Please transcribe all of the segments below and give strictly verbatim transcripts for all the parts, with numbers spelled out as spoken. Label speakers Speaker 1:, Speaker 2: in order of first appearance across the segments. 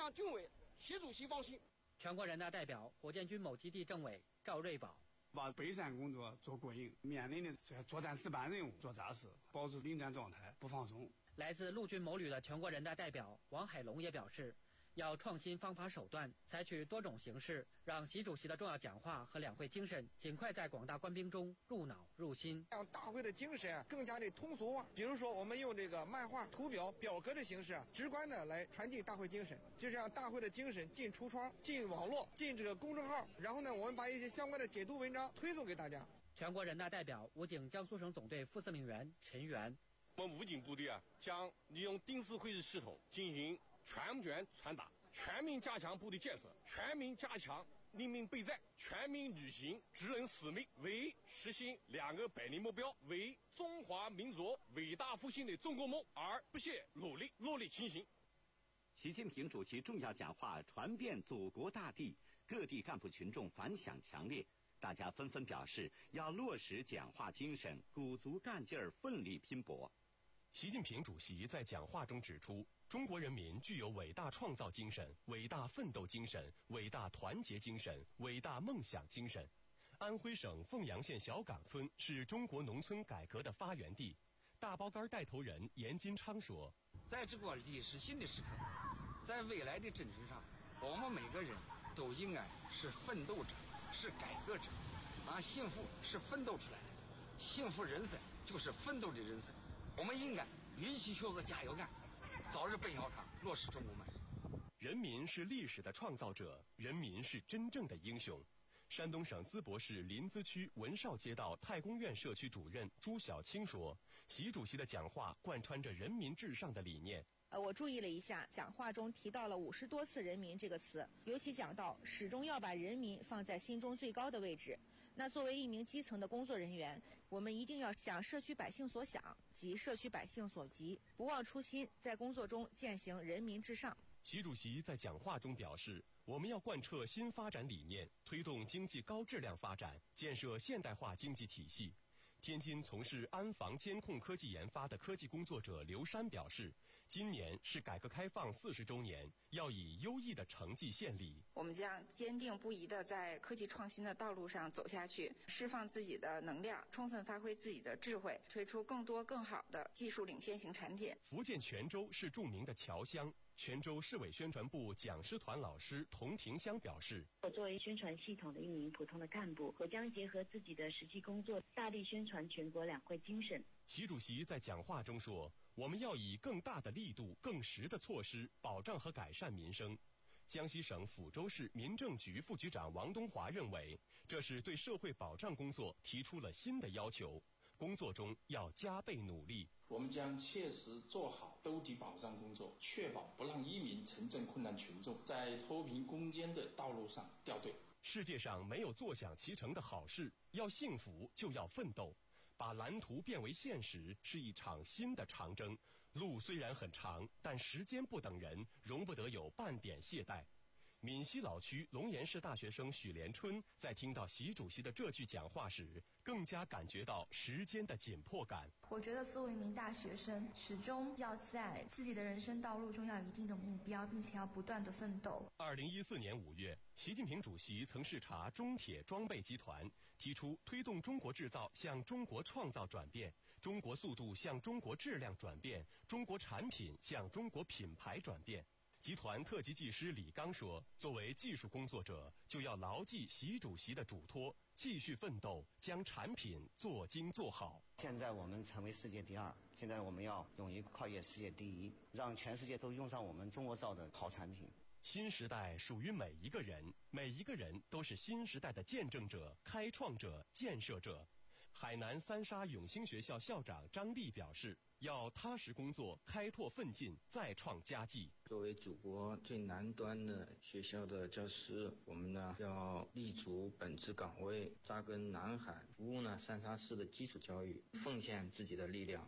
Speaker 1: 让军委、习主席放心。
Speaker 2: 全国人大代表、火箭军某基地政委赵瑞宝。
Speaker 3: 把备战工作做过硬，面临的作战值班任务做扎实，保持临战状态，不放松。
Speaker 2: 来自陆军某旅的全国人大代表王海龙也表示，要创新方法手段，采取多种形式，让习主席的重要讲话和两会精神尽快在广大官兵中入脑入心，
Speaker 4: 让大会的精神啊更加的通俗化。比如说，我们用这个漫画、图表、表格的形式啊，直观的来传递大会精神，就是让大会的精神进橱窗、进网络、进这个公众号。然后呢，我们把一些相关的解读文章推送给大家。
Speaker 2: 全国人大代表、武警江苏省总队副司令员陈元，
Speaker 1: 我们武警部队啊，将利用定时会议系统进行全权传达。全面加强部队建设，全面加强临民备战，全面履行职能使命，为实现两个百年目标，为中华民族伟大复兴的中国梦而不懈努力，落力勤行。
Speaker 5: 习近平主席重要讲话传遍祖国大地，各地干部群众反响强烈，大家纷纷表示要落实讲话精神，鼓足干劲儿，奋力拼搏。
Speaker 6: 习近平主席在讲话中指出，中国人民具有伟大创造精神、伟大奋斗精神、伟大团结精神、伟大梦想精神。安徽省凤阳县小岗村是中国农村改革的发源地。大包干带头人严金昌说，
Speaker 7: 在这个历史性的时刻，在未来的征程上，我们每个人都应该是奋斗者，是改革者，啊，幸福是奋斗出来的，幸福人生就是奋斗的人生。我们应该一起学着加油干，早日奔小康，落实中国梦。
Speaker 6: 人民是历史的创造者，人民是真正的英雄。山东省淄博市临淄区文绍街道太公院社区主任朱小青说，习主席的讲话贯穿着人民至上的理念。
Speaker 8: 呃，我注意了一下，讲话中提到了五十多次人民这个词，尤其讲到始终要把人民放在心中最高的位置。那作为一名基层的工作人员，我们一定要想社区百姓所想，急社区百姓所急，不忘初心，在工作中践行人民至上。
Speaker 6: 习主席在讲话中表示，我们要贯彻新发展理念，推动经济高质量发展，建设现代化经济体系。天津从事安防监控科技研发的科技工作者刘山表示，今年是改革开放四十周年，要以优异的成绩献礼。
Speaker 9: 我们将坚定不移地在科技创新的道路上走下去，释放自己的能量，充分发挥自己的智慧，推出更多更好的技术领先型产品。
Speaker 6: 福建泉州是著名的侨乡。泉州市委宣传部讲师团老师童庭香表示，
Speaker 10: 我作为宣传系统的一名普通的干部，我将结合自己的实际工作，大力宣传全国两会精神。
Speaker 6: 习主席在讲话中说，我们要以更大的力度、更实的措施保障和改善民生。江西省抚州市民政局副局长王东华认为，这是对社会保障工作提出了新的要求，工作中要加倍努力。
Speaker 11: 我们将切实做好兜底保障工作，确保不让一名城镇困难群众在脱贫攻坚的道路上掉队。
Speaker 6: 世界上没有坐享其成的好事，要幸福就要奋斗。把蓝图变为现实是一场新的长征，路虽然很长，但时间不等人，容不得有半点懈怠。闽西老区龙岩市大学生许连春在听到习主席的这句讲话时，更加感觉到时间的紧迫感。
Speaker 12: 我觉得作为一名大学生，始终要在自己的人生道路中要有一定的目标，并且要不断的奋斗。
Speaker 6: 二零一四年五月，习近平主席曾视察中铁装备集团，提出推动中国制造向中国创造转变，中国速度向中国质量转变，中国产品向中国品牌转变。集团特级技师李刚说，作为技术工作者，就要牢记习主席的嘱托，继续奋斗，将产品做精做好。
Speaker 13: 现在我们成为世界第二，现在我们要勇于跨越世界第一，让全世界都用上我们中国造的好产品。
Speaker 6: 新时代属于每一个人，每一个人都是新时代的见证者、开创者、建设者。海南三沙永兴学校校长张丽表示，要踏实工作，开拓奋进，再创佳绩。
Speaker 14: 作为祖国最南端的学校的教师，我们呢要立足本职岗位，扎根南海，服务呢三沙市的基础教育，奉献自己的力量。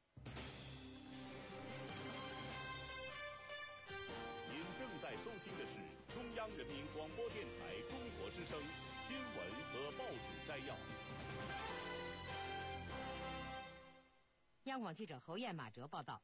Speaker 15: 您正在收听的是中央人民广播电台中国之声新闻和报纸摘要。
Speaker 16: 央广记者侯艳、马哲报道，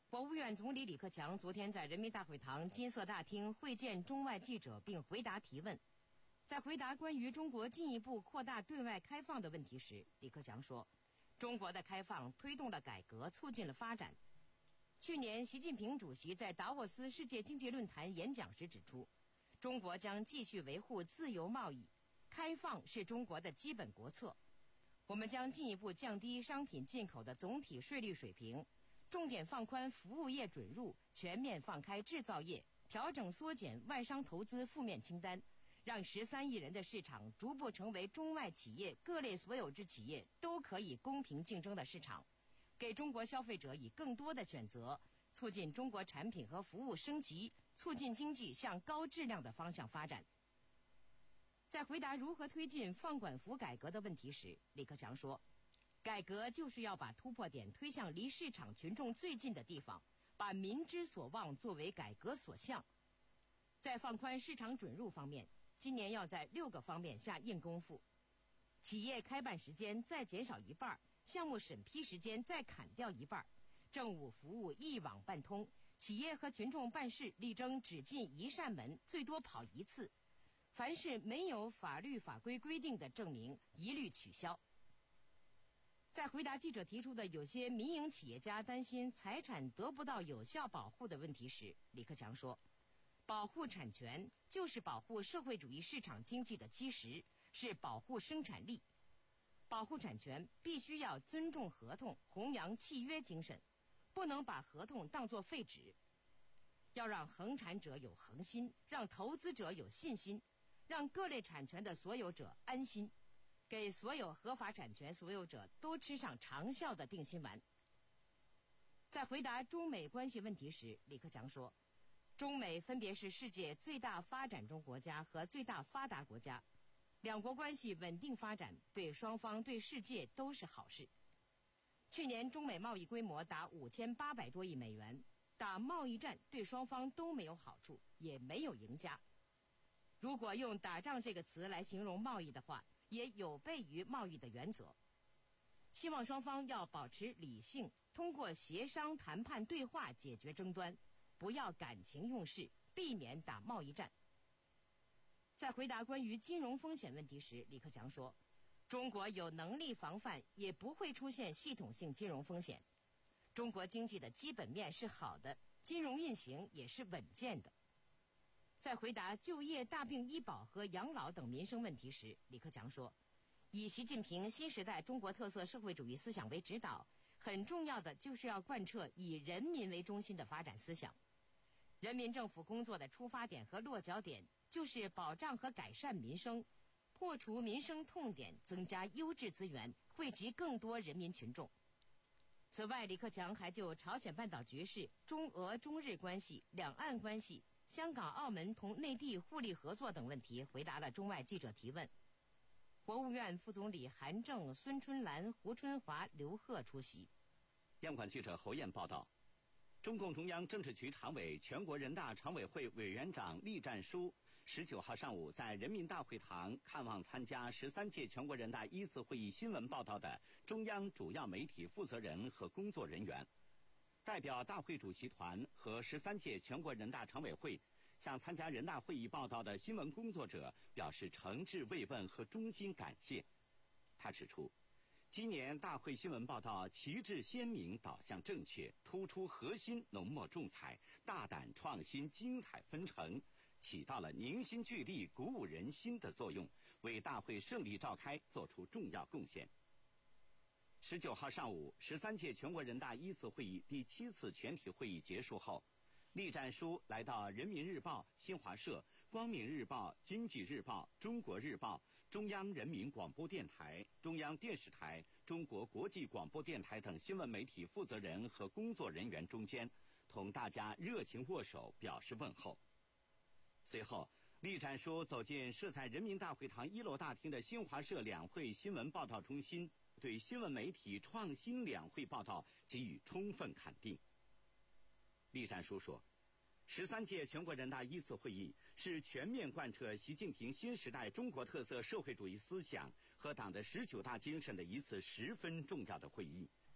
Speaker 16: 国务院总理李克强昨天在人民大会堂金色大厅会见中外记者并回答提问。在回答关于中国进一步扩大对外开放的问题时，李克强说，中国的开放推动了改革，促进了发展。去年习近平主席在达沃斯世界经济论坛演讲时指出，中国将继续维护自由贸易，开放是中国的基本国策。我们将进一步降低商品进口的总体税率水平，重点放宽服务业准入，全面放开制造业，调整缩减外商投资负面清单，让十三亿人的市场逐步成为中外企业各类所有制企业都可以公平竞争的市场，给中国消费者以更多的选择，促进中国产品和服务升级，促进经济向高质量的方向发展。在回答如何推进放管服改革的问题时，李克强说，改革就是要把突破点推向离市场群众最近的地方，把民之所望作为改革所向。在放宽市场准入方面，今年要在六个方面下硬功夫：企业开办时间再减少一半，项目审批时间再砍掉一半，政务服务一网办通，企业和群众办事力争只进一扇门，最多跑一次。凡是没有法律法规规定的证明，一律取消。在回答记者提出的有些民营企业家担心财产得不到有效保护的问题时，李克强说，保护产权就是保护社会主义市场经济的基石，是保护生产力。保护产权必须要尊重合同，弘扬契约精神，不能把合同当作废纸。要让恒产者有恒心，让投资者有信心，让各类产权的所有者安心，给所有合法产权所有者都吃上长效的定心丸。在回答中美关系问题时，李克强说，中美分别是世界最大发展中国家和最大发达国家，两国关系稳定发展对双方对世界都是好事。去年中美贸易规模达五千八百多亿美元，打贸易战对双方都没有好处，也没有赢家。如果用打仗这个词来形容贸易的话，也有悖于贸易的原则。希望双方要保持理性，通过协商、谈判、对话解决争端，不要感情用事，避免打贸易战。在回答关于金融风险问题时，李克强说，中国有能力防范，也不会出现系统性金融风险。中国经济的基本面是好的，金融运行也是稳健的。在回答就业、大病医保和养老等民生问题时，李克强说，以习近平新时代中国特色社会主义思想为指导，很重要的就是要贯彻以人民为中心的发展思想。人民政府工作的出发点和落脚点就是保障和改善民生，破除民生痛点，增加优质资源，惠及更多人民群众。此外，李克强还就朝鲜半岛局势、中俄中日关系、两岸关系、香港、澳门同内地互利合作等问题回答了中外记者提问。国务院副总理韩正、孙春兰、胡春华、刘鹤出席。
Speaker 5: 央广记者侯燕报道，中共中央政治局常委、全国人大常委会委员长栗战书十九号上午在人民大会堂看望参加十三届全国人大一次会议新闻报道的中央主要媒体负责人和工作人员，代表大会主席团和十三届全国人大常委会向参加人大会议报道的新闻工作者表示诚挚慰问和衷心感谢。他指出，今年大会新闻报道旗帜鲜明，导向正确，突出核心，浓墨重彩，大胆创新，精彩纷呈，起到了凝心聚力、鼓舞人心的作用，为大会胜利召开做出重要贡献。十九号上午，十三届全国人大一次会议第七次全体会议结束后，栗战书来到人民日报、新华社、光明日报、经济日报、中国日报、中央人民广播电台、中央电视台、中国国际广播电台等新闻媒体负责人和工作人员中间，同大家热情握手，表示问候。随后，栗战书走进设在人民大会堂一楼大厅的新华社两会新闻报道中心，对新闻媒体创新两会报道给予充分肯定。栗战书说，十三届全国人大一次会议是全面贯彻习近平新时代中国特色社会主义思想和党的十九大精神的一次十分重要的会议，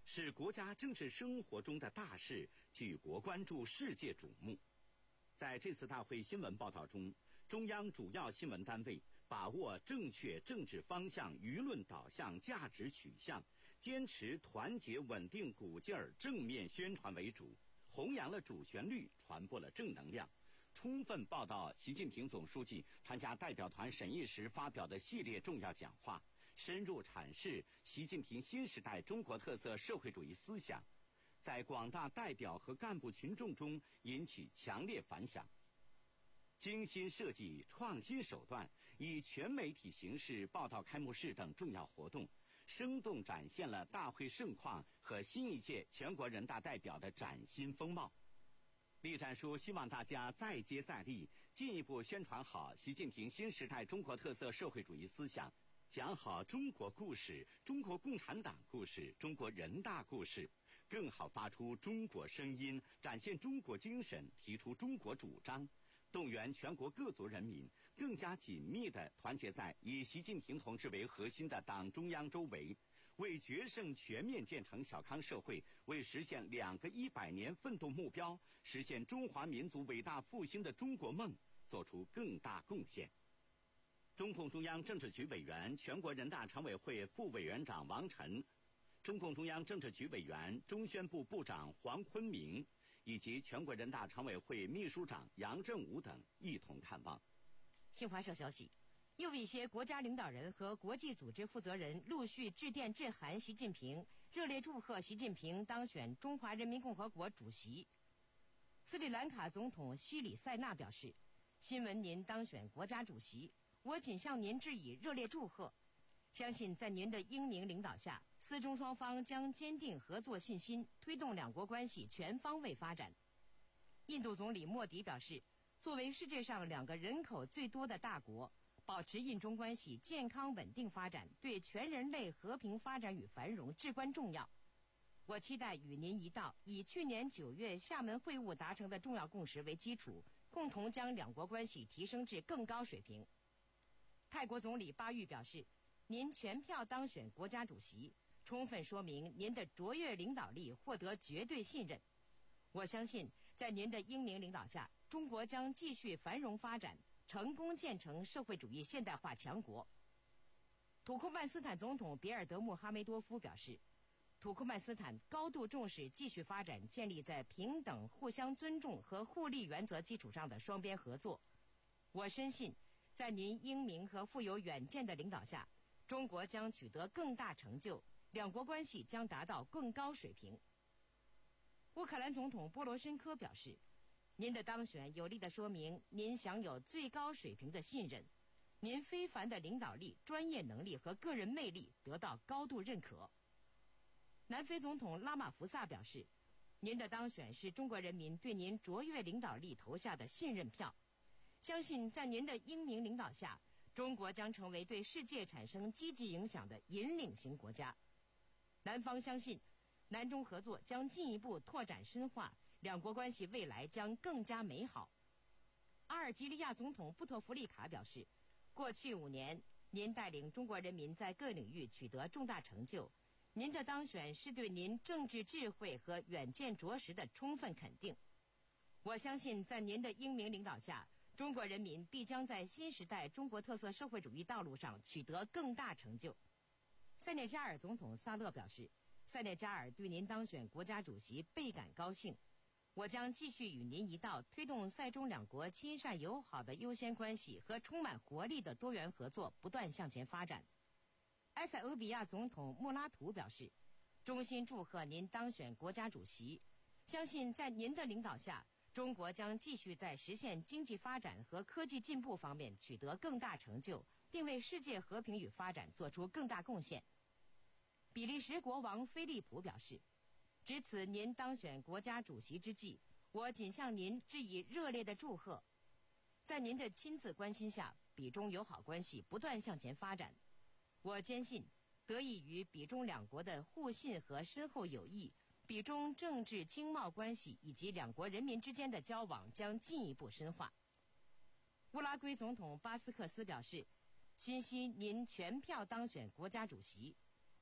Speaker 5: 是国家政治生活中的大事，举国关注，世界瞩目。在这次大会新闻报道中，中央主要新闻单位把握正确政治方向、舆论导向、价值取向，坚持团结稳定鼓劲儿、正面宣传为主，弘扬了主旋律，传播了正能量，充分报道习近平总书记参加代表团审议时发表的系列重要讲话，深入阐释习近平新时代中国特色社会主义思想，在广大代表和干部群众中引起强烈反响。精心设计创新手段，以全媒体形式报道开幕式等重要活动，生动展现了大会盛况和新一届全国人大代表的崭新风貌。栗战书希望大家再接再厉，进一步宣传好习近平新时代中国特色社会主义思想，讲好中国故事、中国共产党故事、中国人大故事，更好发出中国声音，展现中国精神，提出中国主张，动员全国各族人民更加紧密地团结在以习近平同志为核心的党中央周围，为决胜全面建成小康社会，为实现两个一百年奋斗目标，实现中华民族伟大复兴的中国梦做出更大贡献。中共中央政治局委员、全国人大常委会副委员长王晨，中共中央政治局委员、中宣部部长黄坤明以及全国人大常委会秘书长杨振武等一同看望。
Speaker 16: 新华社消息，又一些国家领导人和国际组织负责人陆续致电致函习近平，热烈祝贺习近平当选中华人民共和国主席。斯里兰卡总统西里塞纳表示，新闻您当选国家主席，我谨向您致以热烈祝贺，相信在您的英明领导下，斯中双方将坚定合作信心，推动两国关系全方位发展。印度总理莫迪表示，作为世界上两个人口最多的大国，保持印中关系健康稳定发展，对全人类和平发展与繁荣至关重要。我期待与您一道，以去年九月厦门会晤达成的重要共识为基础，共同将两国关系提升至更高水平。泰国总理巴育表示，您全票当选国家主席，充分说明您的卓越领导力获得绝对信任。我相信，在您的英明领导下，中国将继续繁荣发展，成功建成社会主义现代化强国。土库曼斯坦总统比尔德穆哈梅多夫表示，土库曼斯坦高度重视继续发展建立在平等、互相尊重和互利原则基础上的双边合作。我深信，在您英明和富有远见的领导下，中国将取得更大成就，两国关系将达到更高水平。乌克兰总统波罗申科表示，您的当选有力地说明您享有最高水平的信任，您非凡的领导力、专业能力和个人魅力得到高度认可。南非总统拉马福萨表示，您的当选是中国人民对您卓越领导力投下的信任票，相信在您的英明领导下，中国将成为对世界产生积极影响的引领型国家。南方相信，南中合作将进一步拓展深化，两国关系未来将更加美好。阿尔及利亚总统布特弗利卡表示，过去五年，您带领中国人民在各领域取得重大成就，您的当选是对您政治智慧和远见卓识的充分肯定。我相信，在您的英明领导下，中国人民必将在新时代中国特色社会主义道路上取得更大成就。塞内加尔总统萨勒表示，塞内加尔对您当选国家主席倍感高兴，我将继续与您一道推动塞中两国亲善友好的优先关系和充满活力的多元合作不断向前发展。埃塞俄比亚总统穆拉图表示，衷心祝贺您当选国家主席，相信在您的领导下，中国将继续在实现经济发展和科技进步方面取得更大成就，并为世界和平与发展做出更大贡献。比利时国王菲利普表示，值此您当选国家主席之际，我谨向您致以热烈的祝贺。在您的亲自关心下，比中友好关系不断向前发展。我坚信，得益于比中两国的互信和深厚友谊，比中政治经贸关系以及两国人民之间的交往将进一步深化。乌拉圭总统巴斯克斯表示，欣悉您全票当选国家主席，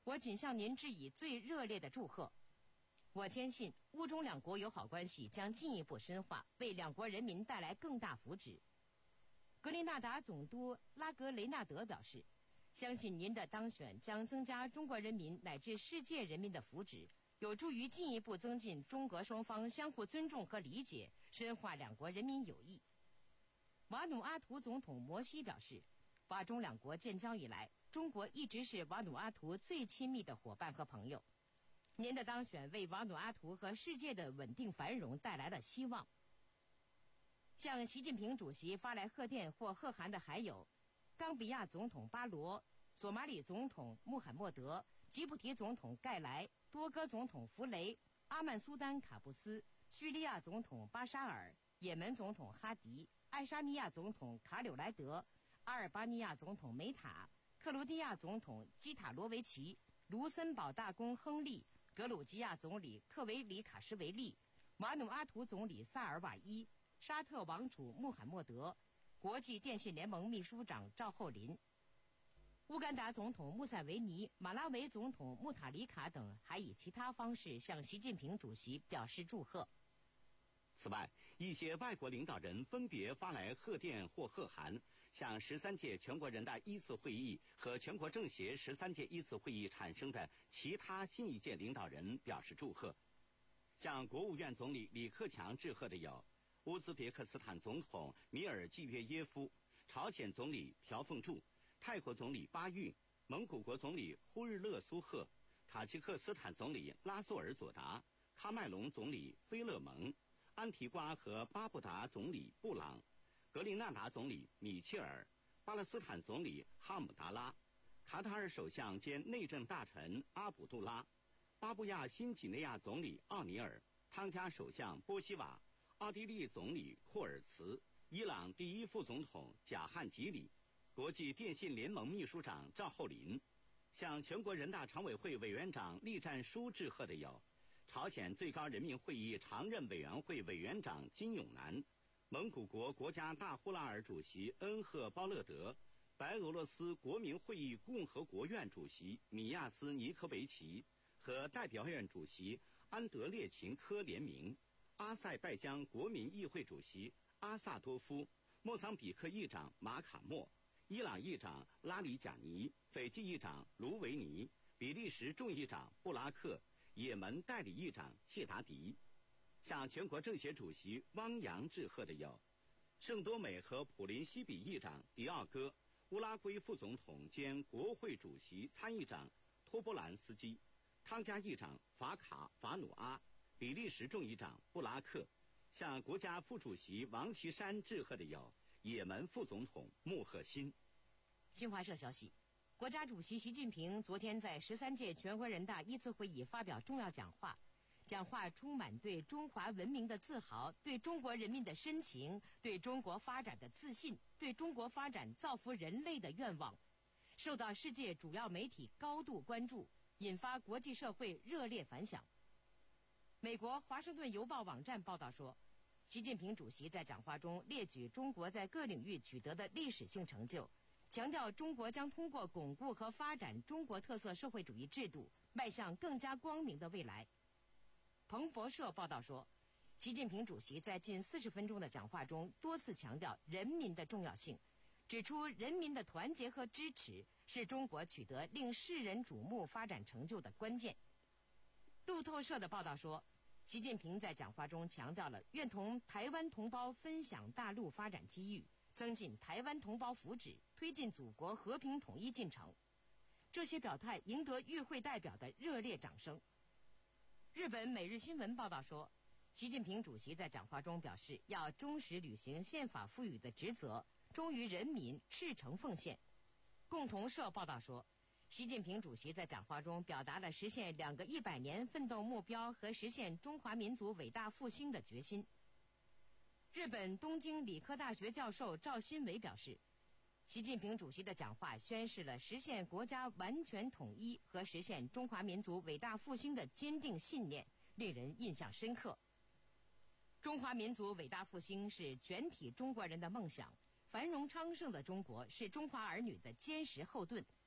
Speaker 16: 我谨向您致以最热烈的祝贺。我坚信乌中两国友好关系将进一步深化，为两国人民带来更大福祉。格林纳达总督拉格雷纳德表示，相信您的当选将增加中国人民乃至世界人民的福祉，有助于进一步增进中俄双方相互尊重和理解，深化两国人民友谊。瓦努阿图总统摩西表示，瓦中两国建交以来，中国一直是瓦努阿图最亲密的伙伴和朋友。您的当选为瓦努阿图和世界的稳定繁荣带来了希望。向习近平主席发来贺电或贺函的还有冈比亚总统巴罗、索马里总统穆罕默德、吉布提总统盖莱、多哥总统弗雷、阿曼苏丹卡布斯、叙利亚总统巴沙尔、也门总统哈迪、爱沙尼亚总统卡柳莱德、阿尔巴尼亚总统梅塔、克罗地亚总统基塔罗维奇、卢森堡大公亨利、格鲁吉亚总理克维里卡什维利、瓦努阿图总理萨尔瓦伊、沙特王储穆罕默德、国际电信联盟秘书长赵厚林、乌干达总统穆塞维尼、马拉维总统穆塔里卡等还以其他方式向习近平主席表示祝贺。
Speaker 5: 此外，一些外国领导人分别发来贺电或贺函，向十三届全国人大一次会议和全国政协十三届一次会议产生的其他新一届领导人表示祝贺。向国务院总理李克强致贺的有乌兹别克斯坦总统米尔季约耶夫、朝鲜总理朴凤柱、泰国总理巴育、蒙古国总理呼日勒苏赫、塔吉克斯坦总理拉苏尔佐达、喀麦隆总理菲勒蒙、安提瓜和巴布达总理布朗、格林纳达总理米切尔、巴勒斯坦总理哈姆达拉、卡塔尔首相兼内政大臣阿卜杜拉、巴布亚新几内亚总理奥尼尔、汤加首相波希瓦、奥地利总理库尔茨、伊朗第一副总统贾汉吉里、国际电信联盟秘书长赵厚林。向全国人大常委会委员长栗战书致贺的有朝鲜最高人民会议常任委员会委员长金永南、蒙古国国家大呼拉尔主席恩赫包勒德、白俄罗斯国民会议共和国院主席米亚斯尼科维奇和代表院主席安德烈琴科联名，阿塞拜疆国民议会主席阿萨多夫、莫桑比克议长马卡莫、伊朗议长拉里贾尼、斐济议长卢维尼、比利时众议长布拉克、也门代理议长谢达迪。向全国政协主席汪洋致贺的有圣多美和普林西比议长迪奥戈、乌拉圭副总统兼国会主席参议长托波兰斯基、汤加议长法卡法努阿、比利时众议长布拉克。向国家副主席王岐山致贺的有也门副总统穆赫辛。
Speaker 16: 新华社消息，国家主席习近平昨天在十三届全国人大一次会议发表重要讲话，讲话充满对中华文明的自豪，对中国人民的深情，对中国发展的自信，对中国发展造福人类的愿望，受到世界主要媒体高度关注，引发国际社会热烈反响。美国《华盛顿邮报》网站报道说，习近平主席在讲话中列举中国在各领域取得的历史性成就，强调中国将通过巩固和发展中国特色社会主义制度，迈向更加光明的未来。彭博社报道说，习近平主席在近四十分钟的讲话中多次强调人民的重要性，指出人民的团结和支持是中国取得令世人瞩目发展成就的关键。路透社的报道说，习近平在讲话中强调了愿同台湾同胞分享大陆发展机遇，增进台湾同胞福祉，推进祖国和平统一进程。这些表态赢得与会代表的热烈掌声。日本每日新闻报道说，习近平主席在讲话中表示，要忠实履行宪法赋予的职责，忠于人民，赤诚奉献。共同社报道说，习近平主席在讲话中表达了实现两个一百年奋斗目标和实现中华民族伟大复兴的决心。日本东京理科大学教授赵新伟表示，习近平主席的讲话宣示了实现国家完全统一和实现中华民族伟大复兴的坚定信念，令人印象深刻。中华民族伟大复兴是全体中国人的梦想，繁荣昌盛的中国是中华儿女的坚实后盾。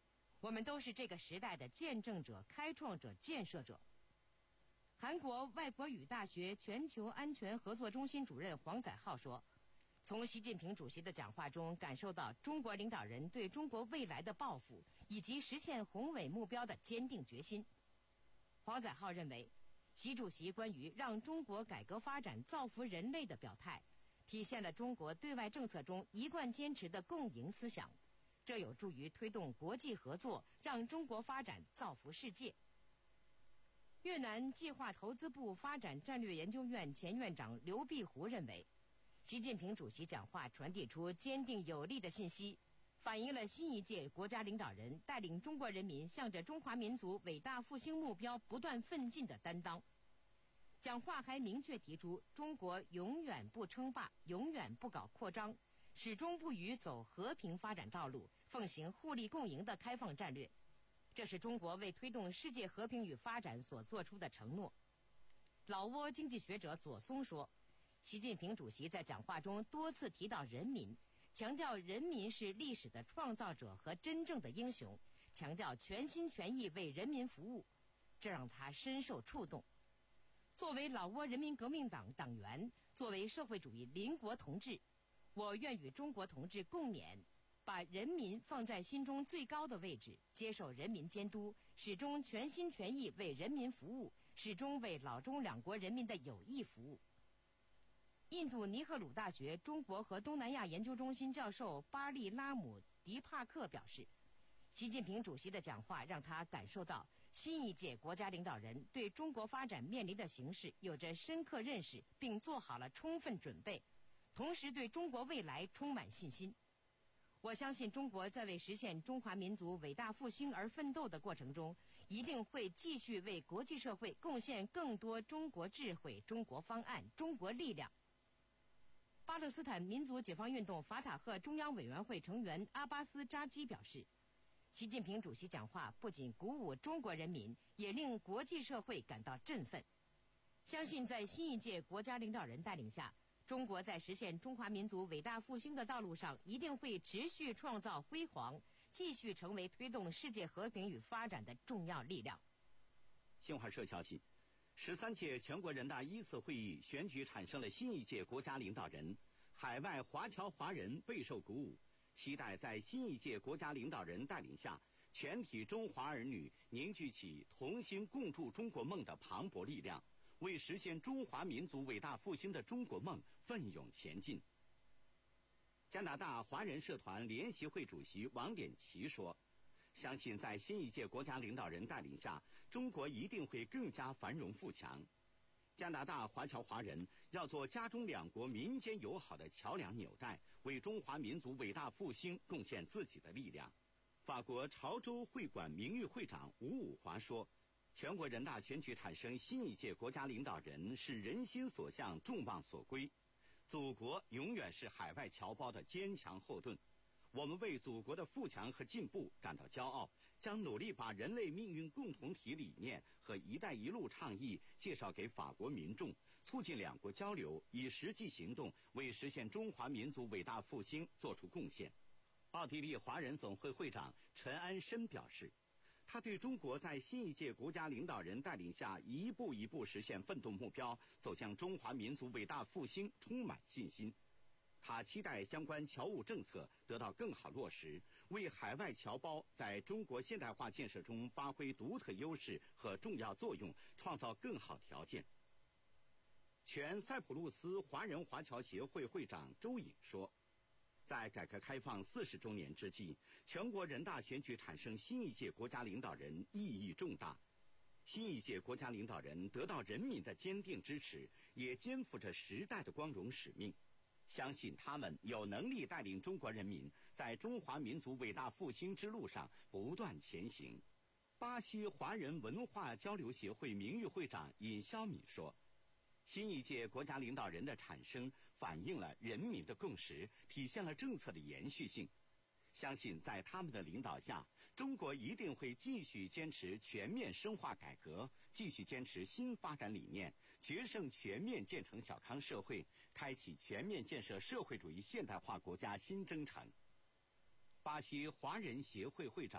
Speaker 16: 我们都是这个时代的见证者、开创者、建设者。韩国外国语大学全球安全合作中心主任黄载浩说，从习近平主席的讲话中感受到中国领导人对中国未来的抱负以及实现宏伟目标的坚定决心。黄载浩认为，习主席关于让中国改革发展造福人类的表态，体现了中国对外政策中一贯坚持的共赢思想，这有助于推动国际合作，让中国发展造福世界。越南计划投资部发展战略研究院前院长刘碧湖认为，习近平主席讲话传递出坚定有力的信息，反映了新一届国家领导人带领中国人民向着中华民族伟大复兴目标不断奋进的担当。讲话还明确提出，中国永远不称霸，永远不搞扩张，始终不渝走和平发展道路，奉行互利共赢的开放战略。这是中国为推动世界和平与发展所做出的承诺。老挝经济学者左松说，习近平主席在讲话中多次提到人民，强调人民是历史的创造者和真正的英雄，强调全心全意为人民服务，这让他深受触动。作为老挝人民革命党党员，作为社会主义邻国同志，我愿与中国同志共勉，把人民放在心中最高的位置，接受人民监督，始终全心全意为人民服务，始终为老中两国人民的有益服务。印度尼赫鲁大学中国和东南亚研究中心教授巴利拉姆·迪帕克表示，习近平主席的讲话让他感受到新一届国家领导人对中国发展面临的形势有着深刻认识，并做好了充分准备，同时对中国未来充满信心。我相信中国在为实现中华民族伟大复兴而奋斗的过程中，一定会继续为国际社会贡献更多中国智慧、中国方案、中国力量。巴勒斯坦民族解放运动法塔赫中央委员会成员阿巴斯扎基表示，习近平主席讲话不仅鼓舞中国人民，也令国际社会感到振奋。相信在新一届国家领导人带领下，中国在实现中华民族伟大复兴的道路上，一定会持续创造辉煌，继续成为推动世界和平与发展的重要力量。
Speaker 5: 新华社消息，十三届全国人大一次会议选举产生了新一届国家领导人，海外华侨华人备受鼓舞，期待在新一届国家领导人带领下，全体中华儿女凝聚起同心共筑中国梦的磅礴力量，为实现中华民族伟大复兴的中国梦奋勇前进。加拿大华人社团联席会主席王典琦说，相信在新一届国家领导人带领下，中国一定会更加繁荣富强。加拿大华侨华人要做加中两国民间友好的桥梁纽带，为中华民族伟大复兴贡献自己的力量。法国潮州会馆名誉会长吴武华说，全国人大选举产生新一届国家领导人是人心所向、众望所归。祖国永远是海外侨胞的坚强后盾。我们为祖国的富强和进步感到骄傲，将努力把人类命运共同体理念和“一带一路”倡议介绍给法国民众，促进两国交流，以实际行动为实现中华民族伟大复兴做出贡献。奥地利华人总会会长陈安申表示，他对中国在新一届国家领导人带领下一步一步实现奋斗目标，走向中华民族伟大复兴充满信心。他期待相关侨务政策得到更好落实，为海外侨胞在中国现代化建设中发挥独特优势和重要作用创造更好条件。全塞浦路斯华人华侨协会会长周颖说，在改革开放四十周年之际，全国人大选举产生新一届国家领导人意义重大。新一届国家领导人得到人民的坚定支持，也肩负着时代的光荣使命。相信他们有能力带领中国人民在中华民族伟大复兴之路上不断前行。巴西华人文化交流协会名誉会长尹肖敏说，新一届国家领导人的产生反映了人民的共识，体现了政策的延续性。相信在他们的领导下，中国一定会继续坚持全面深化改革，继续坚持新发展理念，决胜全面建成小康社会，开启全面建设社会主义现代化国家新征程。巴西华人协会会长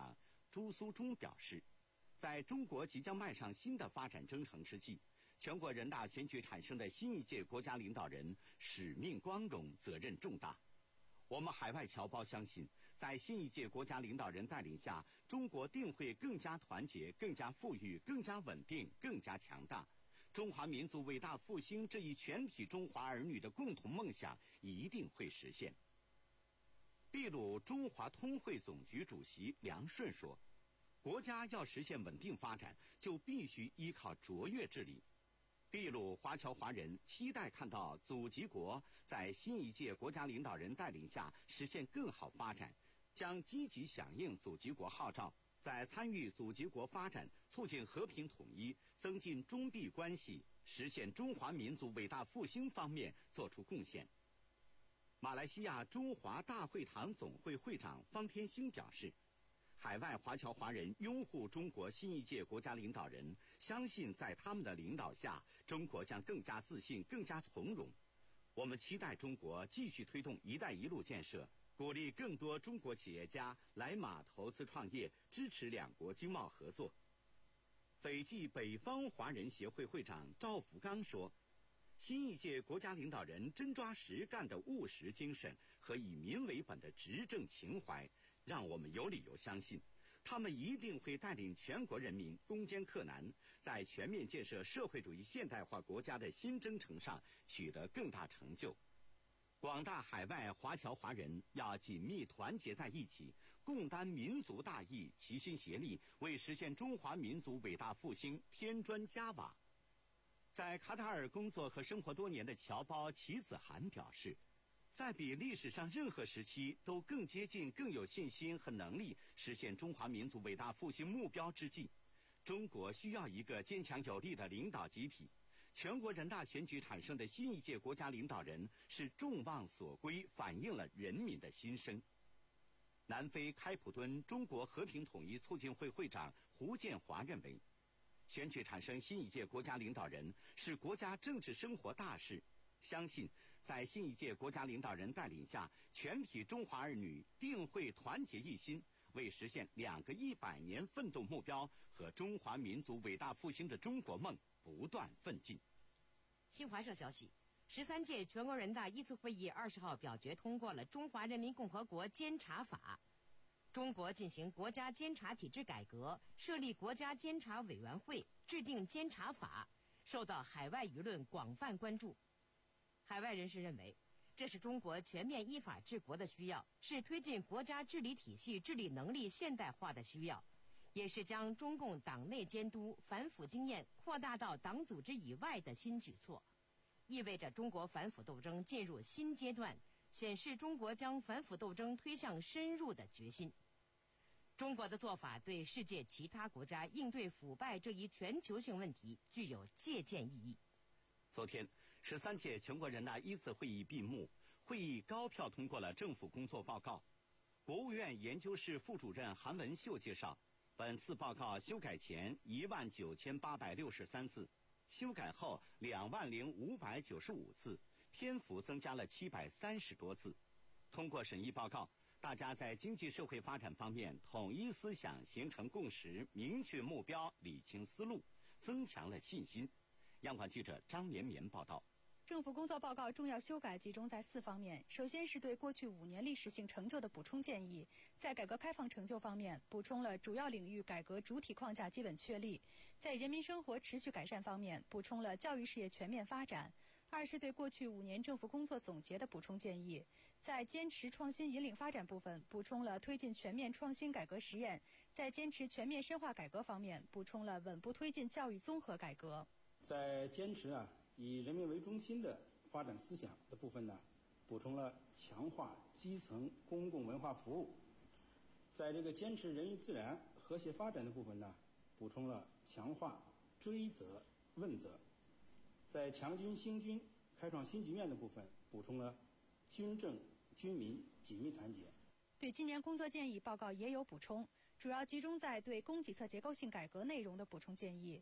Speaker 5: 朱苏中表示，在中国即将迈上新的发展征程之际，全国人大选举产生的新一届国家领导人使命光荣，责任重大。我们海外侨胞相信，在新一届国家领导人带领下，中国定会更加团结、更加富裕、更加稳定、更加强大。中华民族伟大复兴这一全体中华儿女的共同梦想一定会实现。秘鲁中华通会总局主席梁顺说，国家要实现稳定发展，就必须依靠卓越治理。秘鲁华侨华人期待看到祖籍国在新一届国家领导人带领下实现更好发展，将积极响应祖籍国号召，在参与祖籍国发展、促进和平统一、增进中秘关系、实现中华民族伟大复兴方面作出贡献。马来西亚中华大会堂总会会长方天兴表示，海外华侨华人拥护中国新一届国家领导人，相信在他们的领导下，中国将更加自信、更加从容。我们期待中国继续推动“一带一路”建设，鼓励更多中国企业家来马投资创业，支持两国经贸合作。斐济北方华人协会会长赵福刚说，新一届国家领导人真抓实干的务实精神和以民为本的执政情怀，让我们有理由相信，他们一定会带领全国人民攻坚克难，在全面建设社会主义现代化国家的新征程上取得更大成就。广大海外华侨华人要紧密团结在一起，共担民族大义，齐心协力，为实现中华民族伟大复兴添砖加瓦。在卡塔尔工作和生活多年的侨胞齐子涵表示，在比历史上任何时期都更接近、更有信心和能力实现中华民族伟大复兴目标之际，中国需要一个坚强有力的领导集体。全国人大选举产生的新一届国家领导人是众望所归，反映了人民的心声。南非开普敦中国和平统一促进会会长胡建华认为，选举产生新一届国家领导人是国家政治生活大事，相信在新一届国家领导人带领下，全体中华儿女定会团结一心，为实现两个一百年奋斗目标和中华民族伟大复兴的中国梦不断奋进。
Speaker 16: 新华社消息，十三届全国人大一次会议二十号表决通过了《中华人民共和国监察法》，中国进行国家监察体制改革，设立国家监察委员会，制定监察法，受到海外舆论广泛关注。海外人士认为，这是中国全面依法治国的需要，是推进国家治理体系治理能力现代化的需要，也是将中共党内监督反腐经验扩大到党组织以外的新举措，意味着中国反腐斗争进入新阶段，显示中国将反腐斗争推向深入的决心。中国的做法对世界其他国家应对腐败这一全球性问题具有借鉴意义。
Speaker 5: 昨天，十三届全国人大一次会议闭幕，会议高票通过了政府工作报告。国务院研究室副主任韩文秀介绍，本次报告修改前一万九千八百六十三字，修改后两万零五百九十五字，篇幅增加了七百三十多字。通过审议报告，大家在经济社会发展方面统一思想，形成共识，明确目标，理清思路，增强了信心。央广记者张绵绵报道。
Speaker 17: 政府工作报告重要修改集中在四方面，首先是对过去五年历史性成就的补充建议，在改革开放成就方面补充了主要领域改革主体框架基本确立，在人民生活持续改善方面补充了教育事业全面发展。二是对过去五年政府工作总结的补充建议，在坚持创新引领发展部分补充了推进全面创新改革实验，在坚持全面深化改革方面补充了稳步推进教育综合改革。
Speaker 18: 在坚持啊以人民为中心的发展思想的部分呢，补充了强化基层公共文化服务；在这个坚持人与自然和谐发展的部分呢，补充了强化追责问责；在强军兴军开创新局面的部分，补充了军政军民紧密团结。
Speaker 17: 对今年工作建议，报告也有补充，主要集中在对供给侧结构性改革内容的补充建议。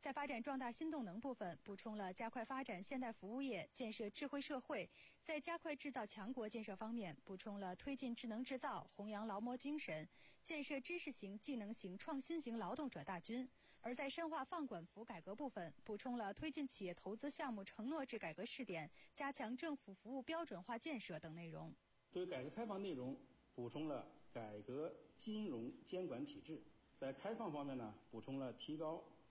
Speaker 17: 在发展壮大新动能部分，补充了加快发展现代服务业，建设智慧社会；在加快制造强国建设方面，补充了推进智能制造、弘扬劳模精神，建设知识型、技能型、创新型劳动者大军；而在深化放管服改革部分，补充了推进企业投资项目承诺制改革试点、加强政府服务标准化建设等内容。
Speaker 18: 对改革开放内容补充了改革金融监管体制。在开放方面呢，补充了提高